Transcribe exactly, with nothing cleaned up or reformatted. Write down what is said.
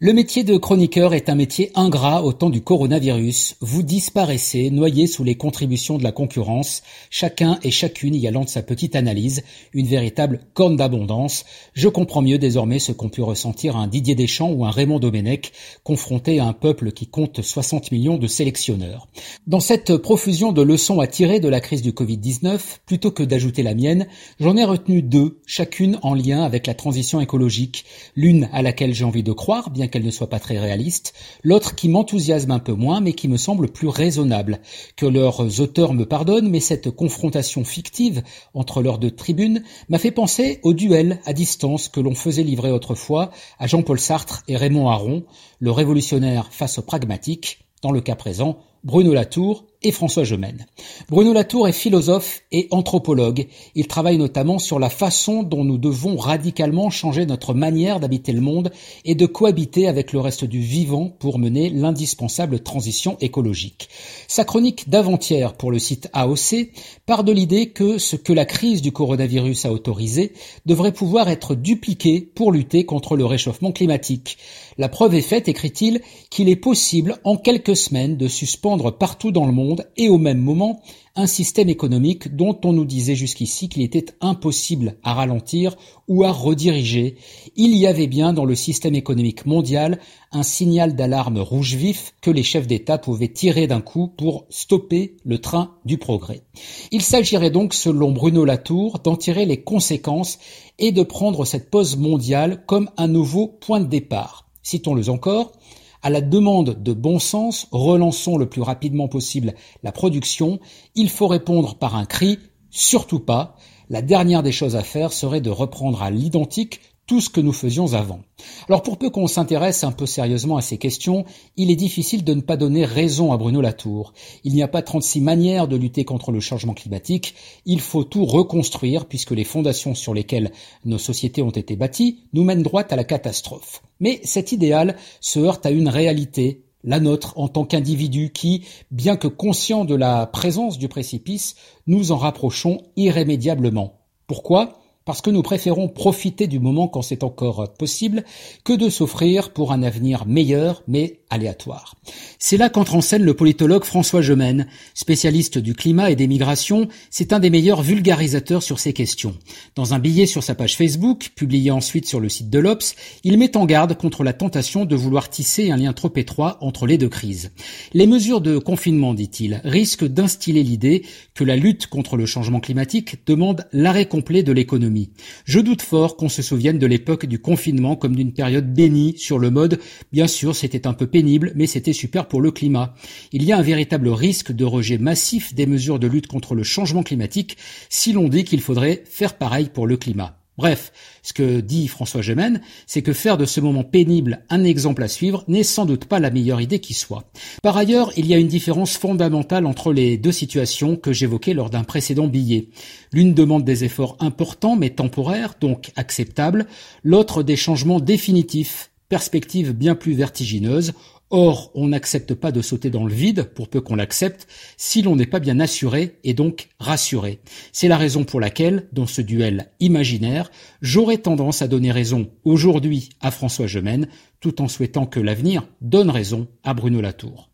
Le métier de chroniqueur est un métier ingrat au temps du coronavirus. Vous disparaissez, noyé sous les contributions de la concurrence, chacun et chacune y allant de sa petite analyse, une véritable corne d'abondance. Je comprends mieux désormais ce qu'ont pu ressentir un Didier Deschamps ou un Raymond Domenech, confrontés à un peuple qui compte soixante millions de sélectionneurs. Dans cette profusion de leçons à tirer de la crise du covid dix-neuf, plutôt que d'ajouter la mienne, j'en ai retenu deux, chacune en lien avec la transition écologique, l'une à laquelle j'ai envie de croire, bien qu'elle ne soit pas très réaliste, l'autre qui m'enthousiasme un peu moins mais qui me semble plus raisonnable. Que leurs auteurs me pardonnent, mais cette confrontation fictive entre leurs deux tribunes m'a fait penser au duel à distance que l'on faisait livrer autrefois à Jean-Paul Sartre et Raymond Aron, le révolutionnaire face au pragmatique, dans le cas présent, Bruno Latour et François Gemène. Bruno Latour est philosophe et anthropologue. Il travaille notamment sur la façon dont nous devons radicalement changer notre manière d'habiter le monde et de cohabiter avec le reste du vivant pour mener l'indispensable transition écologique. Sa chronique d'avant-hier pour le site A O C part de l'idée que ce que la crise du coronavirus a autorisé devrait pouvoir être dupliqué pour lutter contre le réchauffement climatique. La preuve est faite, écrit-il, qu'il est possible en quelques semaines de suspendre partout dans le monde et au même moment un système économique dont on nous disait jusqu'ici qu'il était impossible à ralentir ou à rediriger. Il y avait bien dans le système économique mondial un signal d'alarme rouge vif que les chefs d'État pouvaient tirer d'un coup pour stopper le train du progrès. Il s'agirait donc, selon Bruno Latour, d'en tirer les conséquences et de prendre cette pause mondiale comme un nouveau point de départ. Citons-le encore. À la demande de bon sens, relançons le plus rapidement possible la production. Il faut répondre par un cri « surtout pas ». La dernière des choses à faire serait de reprendre à l'identique tout ce que nous faisions avant. Alors pour peu qu'on s'intéresse un peu sérieusement à ces questions, il est difficile de ne pas donner raison à Bruno Latour. Il n'y a pas trente-six manières de lutter contre le changement climatique, il faut tout reconstruire puisque les fondations sur lesquelles nos sociétés ont été bâties nous mènent droit à la catastrophe. Mais cet idéal se heurte à une réalité, la nôtre en tant qu'individu qui, bien que conscient de la présence du précipice, nous en rapprochons irrémédiablement. Pourquoi ? Parce que nous préférons profiter du moment quand c'est encore possible que de s'offrir pour un avenir meilleur mais aléatoire. C'est là qu'entre en scène le politologue François Gemène, spécialiste du climat et des migrations, c'est un des meilleurs vulgarisateurs sur ces questions. Dans un billet sur sa page Facebook, publié ensuite sur le site de l'Obs, il met en garde contre la tentation de vouloir tisser un lien trop étroit entre les deux crises. Les mesures de confinement, dit-il, risquent d'instiller l'idée que la lutte contre le changement climatique demande l'arrêt complet de l'économie. Je doute fort qu'on se souvienne de l'époque du confinement comme d'une période bénie sur le mode « bien sûr c'était un peu pénible mais c'était super pour le climat ». Il y a un véritable risque de rejet massif des mesures de lutte contre le changement climatique si l'on dit qu'il faudrait faire pareil pour le climat. Bref, ce que dit François Gemène, c'est que faire de ce moment pénible un exemple à suivre n'est sans doute pas la meilleure idée qui soit. Par ailleurs, il y a une différence fondamentale entre les deux situations que j'évoquais lors d'un précédent billet. L'une demande des efforts importants mais temporaires, donc acceptables, l'autre des changements définitifs, perspectives bien plus vertigineuses. Or, on n'accepte pas de sauter dans le vide, pour peu qu'on l'accepte, si l'on n'est pas bien assuré et donc rassuré. C'est la raison pour laquelle, dans ce duel imaginaire, j'aurais tendance à donner raison aujourd'hui à François Gemène, tout en souhaitant que l'avenir donne raison à Bruno Latour.